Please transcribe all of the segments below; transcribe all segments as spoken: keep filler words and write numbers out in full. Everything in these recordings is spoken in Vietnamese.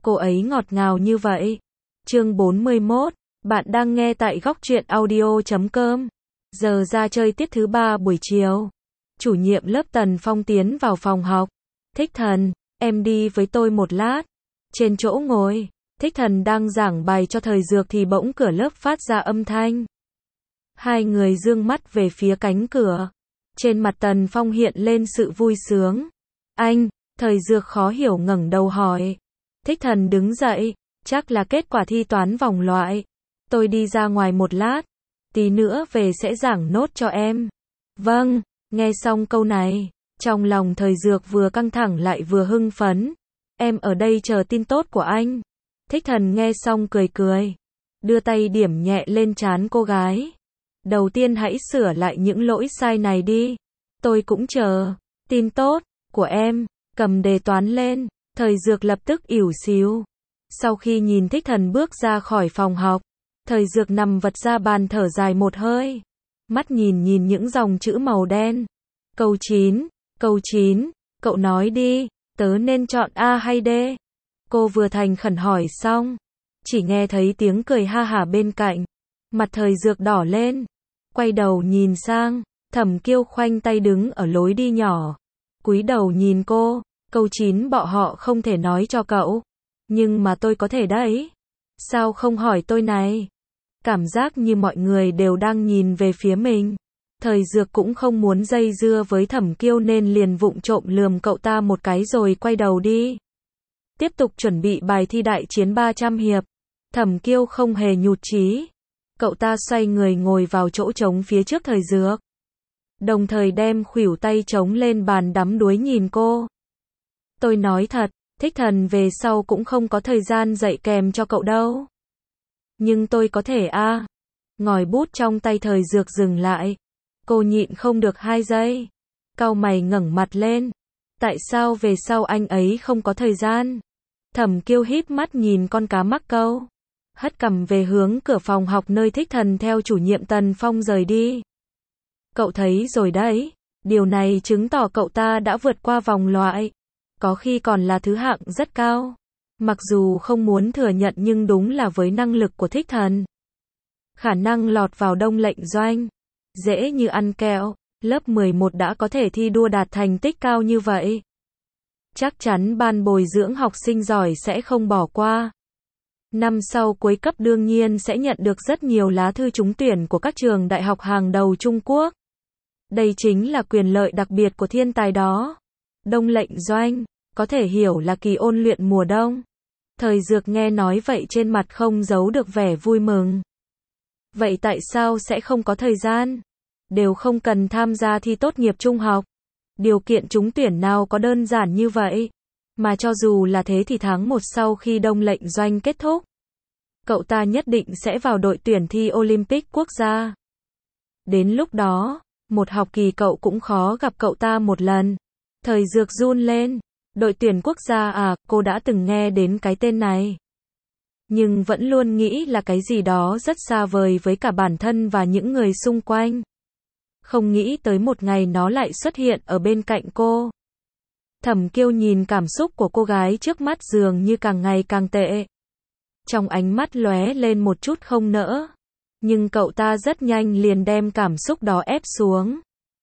cô ấy ngọt ngào như vậy. Chương bốn mươi mốt, bạn đang nghe tại góc truyện audio chấm com. Giờ ra chơi tiết thứ ba buổi chiều. Chủ nhiệm lớp Tần Phong tiến vào phòng học. Thích Thần, em đi với tôi một lát. Trên chỗ ngồi, Thích Thần đang giảng bài cho thời dược thì bỗng cửa lớp phát ra âm thanh. Hai người dương mắt về phía cánh cửa. Trên mặt Tần Phong hiện lên sự vui sướng. Anh, thời dược khó hiểu ngẩng đầu hỏi. Thích Thần đứng dậy, chắc là kết quả thi toán vòng loại. Tôi đi ra ngoài một lát, tí nữa về sẽ giảng nốt cho em. Vâng, nghe xong câu này, trong lòng thời dược vừa căng thẳng lại vừa hưng phấn. Em ở đây chờ tin tốt của anh. Thích Thần nghe xong cười cười, đưa tay điểm nhẹ lên trán cô gái. Đầu tiên hãy sửa lại những lỗi sai này đi. Tôi cũng chờ tin tốt của em. Cầm đề toán lên, thời dược lập tức ỉu xìu. Sau khi nhìn Thích Thần bước ra khỏi phòng học, thời dược nằm vật ra bàn thở dài một hơi. Mắt nhìn nhìn những dòng chữ màu đen. Câu chín, câu chín, cậu nói đi, tớ nên chọn A hay D? Cô vừa thành khẩn hỏi xong, chỉ nghe thấy tiếng cười ha hả bên cạnh. Mặt thời dược đỏ lên, quay đầu nhìn sang, Thẩm Kiêu khoanh tay đứng ở lối đi nhỏ. Cúi đầu nhìn cô, câu chín bọn họ không thể nói cho cậu. Nhưng mà tôi có thể đấy. Sao không hỏi tôi này? Cảm giác như mọi người đều đang nhìn về phía mình. Thời dược cũng không muốn dây dưa với Thẩm Kiêu nên liền vụng trộm lườm cậu ta một cái rồi quay đầu đi. Tiếp tục chuẩn bị bài thi đại chiến ba trăm hiệp. Thẩm Kiêu không hề nhụt chí. Cậu ta xoay người ngồi vào chỗ trống phía trước thời dược. Đồng thời đem khuỷu tay trống lên bàn đắm đuối nhìn cô. Tôi nói thật, Thích Thần về sau cũng không có thời gian dạy kèm cho cậu đâu. Nhưng tôi có thể a. À. Ngòi bút trong tay thời dược dừng lại. Cô nhịn không được hai giây. Cau mày ngẩng mặt lên. Tại sao về sau anh ấy không có thời gian? Thẩm Kiêu híp mắt nhìn con cá mắc câu. Hất cằm về hướng cửa phòng học nơi Thích Thần theo chủ nhiệm Tần Phong rời đi. Cậu thấy rồi đấy, điều này chứng tỏ cậu ta đã vượt qua vòng loại. Có khi còn là thứ hạng rất cao. Mặc dù không muốn thừa nhận nhưng đúng là với năng lực của Thích Thần, khả năng lọt vào Đông Lệnh Doanh dễ như ăn kẹo. Lớp mười một đã có thể thi đua đạt thành tích cao như vậy, chắc chắn ban bồi dưỡng học sinh giỏi sẽ không bỏ qua. Năm sau cuối cấp đương nhiên sẽ nhận được rất nhiều lá thư trúng tuyển của các trường đại học hàng đầu Trung Quốc. Đây chính là quyền lợi đặc biệt của thiên tài đó. Đông Lệnh Doanh, có thể hiểu là kỳ ôn luyện mùa đông. Thời dược nghe nói vậy trên mặt không giấu được vẻ vui mừng. Vậy tại sao sẽ không có thời gian? Đều không cần tham gia thi tốt nghiệp trung học. Điều kiện trúng tuyển nào có đơn giản như vậy. Mà cho dù là thế thì tháng một sau khi Đông Lệnh Doanh kết thúc, cậu ta nhất định sẽ vào đội tuyển thi Olympic quốc gia. Đến lúc đó, một học kỳ cậu cũng khó gặp cậu ta một lần. Thời dược run lên. Đội tuyển quốc gia à, cô đã từng nghe đến cái tên này. Nhưng vẫn luôn nghĩ là cái gì đó rất xa vời với cả bản thân và những người xung quanh. Không nghĩ tới một ngày nó lại xuất hiện ở bên cạnh cô. Thẩm Kiêu nhìn cảm xúc của cô gái trước mắt dường như càng ngày càng tệ. Trong ánh mắt lóe lên một chút không nỡ. Nhưng cậu ta rất nhanh liền đem cảm xúc đó ép xuống.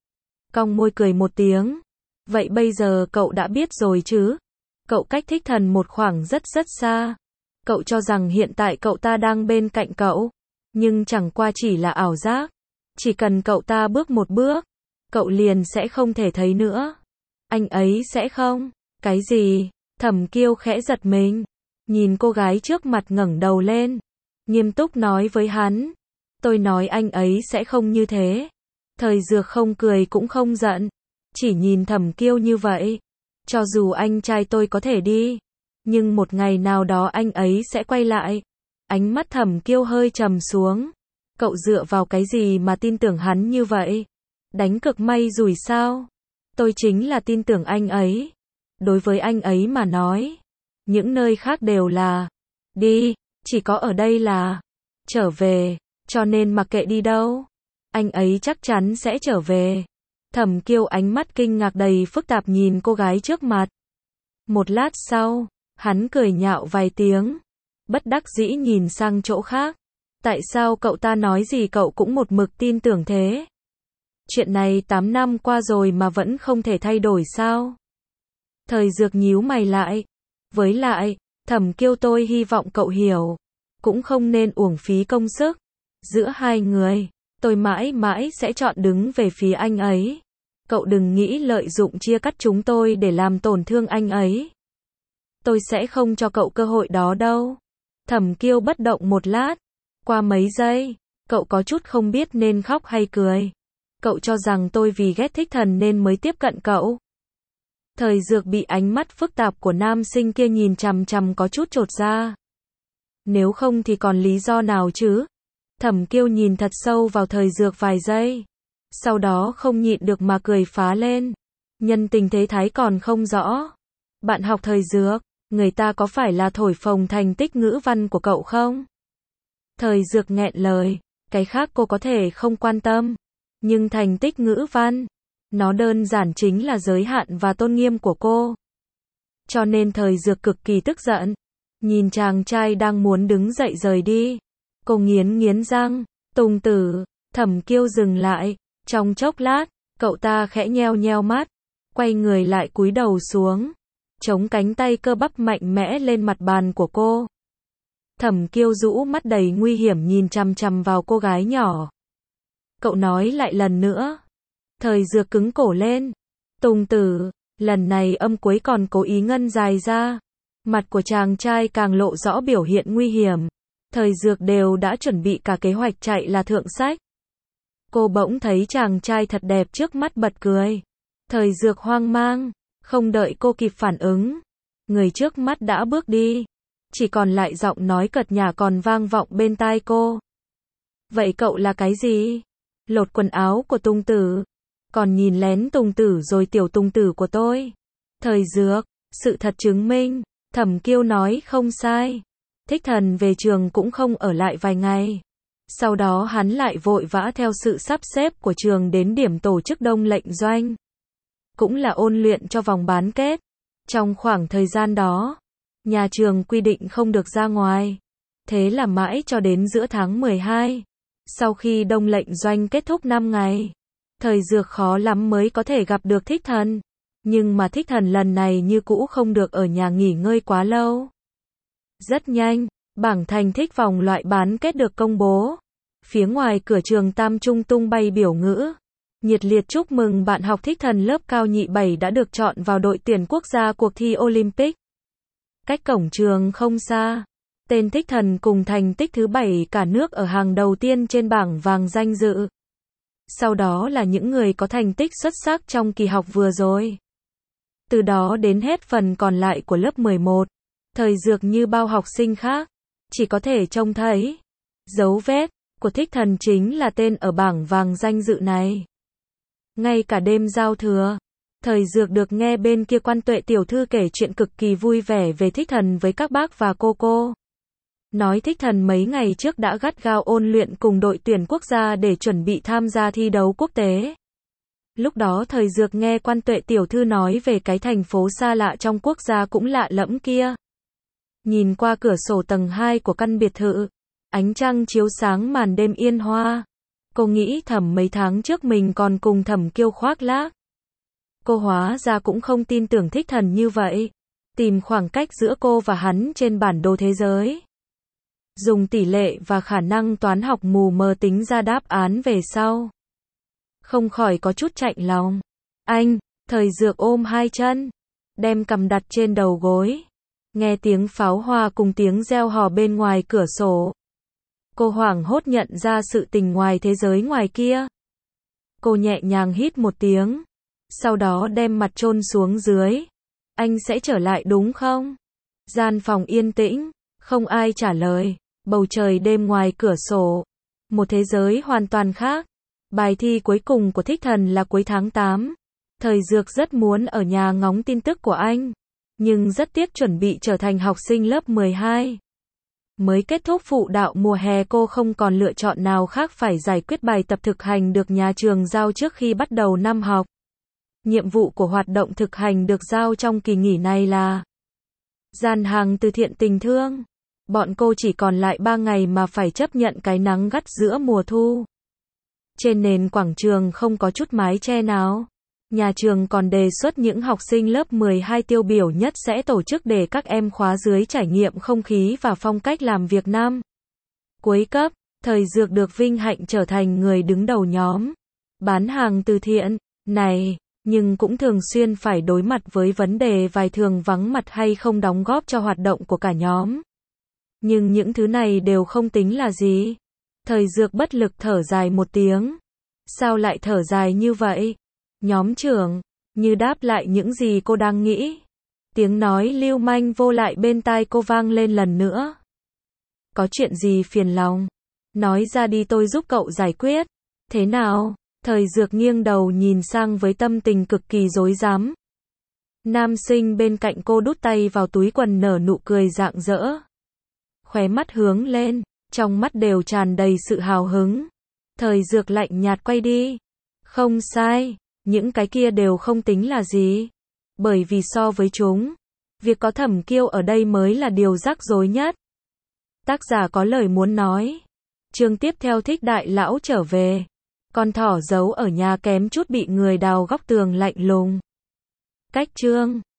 Cong môi cười một tiếng. Vậy bây giờ cậu đã biết rồi chứ? Cậu cách Thích Thần một khoảng rất rất xa. Cậu cho rằng hiện tại cậu ta đang bên cạnh cậu. Nhưng chẳng qua chỉ là ảo giác. Chỉ cần cậu ta bước một bước, cậu liền sẽ không thể thấy nữa. Anh ấy sẽ không? Cái gì? Thẩm Kiêu khẽ giật mình. Nhìn cô gái trước mặt ngẩng đầu lên. Nghiêm túc nói với hắn. Tôi nói anh ấy sẽ không như thế. Thời dược không cười cũng không giận. Chỉ nhìn Thẩm Kiêu như vậy. Cho dù anh trai tôi có thể đi, nhưng một ngày nào đó anh ấy sẽ quay lại. Ánh mắt Thẩm Kiêu hơi trầm xuống. Cậu dựa vào cái gì mà tin tưởng hắn như vậy? Đánh cược may rủi sao? Tôi chính là tin tưởng anh ấy. Đối với anh ấy mà nói, những nơi khác đều là đi, chỉ có ở đây là trở về, cho nên mặc kệ đi đâu, anh ấy chắc chắn sẽ trở về. Thẩm Kiêu ánh mắt kinh ngạc đầy phức tạp nhìn cô gái trước mặt. Một lát sau, Hắn cười nhạo vài tiếng, bất đắc dĩ nhìn sang chỗ khác. Tại sao cậu ta nói gì cậu cũng một mực tin tưởng thế? Chuyện này tám năm qua rồi mà vẫn không thể thay đổi sao? Thời Dược nhíu mày lại. Với lại, Thẩm Kiêu tôi hy vọng cậu hiểu. Cũng không nên uổng phí công sức. Giữa hai người, tôi mãi mãi sẽ chọn đứng về phía anh ấy. Cậu đừng nghĩ lợi dụng chia cắt chúng tôi để làm tổn thương anh ấy. Tôi sẽ không cho cậu cơ hội đó đâu. Thẩm Kiêu bất động một lát. Qua mấy giây, cậu có chút không biết nên khóc hay cười. Cậu cho rằng tôi vì ghét Thích Thần nên mới tiếp cận cậu. Thời Dược bị ánh mắt phức tạp của nam sinh kia nhìn chằm chằm có chút chột dạ. Nếu không thì còn lý do nào chứ? Thẩm Kiêu nhìn thật sâu vào Thời Dược vài giây. Sau đó không nhịn được mà cười phá lên. Nhân tình thế thái còn không rõ. Bạn học Thời Dược, người ta có phải là thổi phồng thành tích ngữ văn của cậu không? Thời Dược nghẹn lời, cái khác cô có thể không quan tâm. Nhưng thành tích ngữ văn, nó đơn giản chính là giới hạn và tôn nghiêm của cô. Cho nên Thời Dược cực kỳ tức giận. Nhìn chàng trai đang muốn đứng dậy rời đi. Cô nghiến nghiến răng, Tùng Tử, Thẩm Kiêu dừng lại. Trong chốc lát, cậu ta khẽ nheo nheo mắt, quay người lại cúi đầu xuống, chống cánh tay cơ bắp mạnh mẽ lên mặt bàn của cô. Thẩm Kiêu rũ mắt đầy nguy hiểm nhìn chằm chằm vào cô gái nhỏ. Cậu nói lại lần nữa. Thời Dược cứng cổ lên. Tùng Tử, lần này âm cuối còn cố ý ngân dài ra. Mặt của chàng trai càng lộ rõ biểu hiện nguy hiểm. Thời Dược đều đã chuẩn bị cả kế hoạch chạy là thượng sách. Cô bỗng thấy chàng trai thật đẹp trước mắt bật cười. Thời Dược hoang mang, không đợi cô kịp phản ứng. Người trước mắt đã bước đi. Chỉ còn lại giọng nói cợt nhả còn vang vọng bên tai cô. Vậy cậu là cái gì? Lột quần áo của Tùng Tử. Còn nhìn lén Tùng Tử rồi tiểu Tùng Tử của tôi. Thời Dược, sự thật chứng minh, Thẩm Kiêu nói không sai. Thích Thần về trường cũng không ở lại vài ngày. Sau đó hắn lại vội vã theo sự sắp xếp của trường đến điểm tổ chức Đông Lệnh Doanh. Cũng là ôn luyện cho vòng bán kết. Trong khoảng thời gian đó, nhà trường quy định không được ra ngoài. Thế là mãi cho đến giữa tháng mười hai. Sau khi Đông Lệnh Doanh kết thúc năm ngày, Thời Dược khó lắm mới có thể gặp được Thích Thần. Nhưng mà Thích Thần lần này như cũ không được ở nhà nghỉ ngơi quá lâu. Rất nhanh, bảng thành tích vòng loại bán kết được công bố. Phía ngoài cửa trường Tam Trung tung bay biểu ngữ. Nhiệt liệt chúc mừng bạn học Thích Thần lớp cao nhị bảy đã được chọn vào đội tuyển quốc gia cuộc thi Olympic. Cách cổng trường không xa. Tên Thích Thần cùng thành tích thứ bảy cả nước ở hàng đầu tiên trên bảng vàng danh dự. Sau đó là những người có thành tích xuất sắc trong kỳ học vừa rồi. Từ đó đến hết phần còn lại của lớp mười một. Thời Dược như bao học sinh khác, chỉ có thể trông thấy dấu vết của Thích Thần chính là tên ở bảng vàng danh dự này. Ngay cả đêm giao thừa, Thời Dược được nghe bên kia Quan Tuệ tiểu thư kể chuyện cực kỳ vui vẻ về Thích Thần với các bác và cô cô. Nói Thích Thần mấy ngày trước đã gắt gao ôn luyện cùng đội tuyển quốc gia để chuẩn bị tham gia thi đấu quốc tế. Lúc đó Thời Dược nghe Quan Tuệ tiểu thư nói về cái thành phố xa lạ trong quốc gia cũng lạ lẫm kia. Nhìn qua cửa sổ tầng hai của căn biệt thự, ánh trăng chiếu sáng màn đêm yên hoa. Cô nghĩ thầm mấy tháng trước mình còn cùng Thẩm Kiêu khoác lác. Cô hóa ra cũng không tin tưởng Thích Thần như vậy. Tìm khoảng cách giữa cô và hắn trên bản đồ thế giới. Dùng tỷ lệ và khả năng toán học mù mờ tính ra đáp án về sau. Không khỏi có chút chạnh lòng. Anh, Thời Dược ôm hai chân, đem cằm đặt trên đầu gối. Nghe tiếng pháo hoa cùng tiếng reo hò bên ngoài cửa sổ. Cô hoảng hốt nhận ra sự tình ngoài thế giới ngoài kia. Cô nhẹ nhàng hít một tiếng. Sau đó đem mặt chôn xuống dưới. Anh sẽ trở lại đúng không? Gian phòng yên tĩnh, không ai trả lời. Bầu trời đêm ngoài cửa sổ. Một thế giới hoàn toàn khác. Bài thi cuối cùng của Thích Thần là cuối tháng tám. Thời Dược rất muốn ở nhà ngóng tin tức của anh. Nhưng rất tiếc chuẩn bị trở thành học sinh lớp mười hai. Mới kết thúc phụ đạo mùa hè cô không còn lựa chọn nào khác phải giải quyết bài tập thực hành được nhà trường giao trước khi bắt đầu năm học. Nhiệm vụ của hoạt động thực hành được giao trong kỳ nghỉ này là Gian hàng từ thiện tình thương. Bọn cô chỉ còn lại ba ngày mà phải chấp nhận cái nắng gắt giữa mùa thu. Trên nền quảng trường không có chút mái che nào. Nhà trường còn đề xuất những học sinh lớp mười hai tiêu biểu nhất sẽ tổ chức để các em khóa dưới trải nghiệm không khí và phong cách làm việc năm cuối cấp. Thời Dược được vinh hạnh trở thành người đứng đầu nhóm bán hàng từ thiện này, nhưng cũng thường xuyên phải đối mặt với vấn đề vài thường vắng mặt hay không đóng góp cho hoạt động của cả nhóm. Nhưng những thứ này đều không tính là gì. Thời Dược bất lực thở dài một tiếng. Sao lại thở dài như vậy? Nhóm trưởng, như đáp lại những gì cô đang nghĩ. Tiếng nói lưu manh vô lại bên tai cô vang lên lần nữa. Có chuyện gì phiền lòng? Nói ra đi tôi giúp cậu giải quyết. Thế nào? Thời Dược nghiêng đầu nhìn sang với tâm tình cực kỳ rối rắm. Nam sinh bên cạnh cô đút tay vào túi quần nở nụ cười rạng rỡ. Khóe mắt hướng lên, trong mắt đều tràn đầy sự hào hứng. Thời Dược lạnh nhạt quay đi. Không sai, những cái kia đều không tính là gì. Bởi vì so với chúng, việc có Thẩm Kiêu ở đây mới là điều rắc rối nhất. Tác giả có lời muốn nói. Chương tiếp theo Thích đại lão trở về. Con thỏ giấu ở nhà kém chút bị người đào góc tường lạnh lùng. Cách chương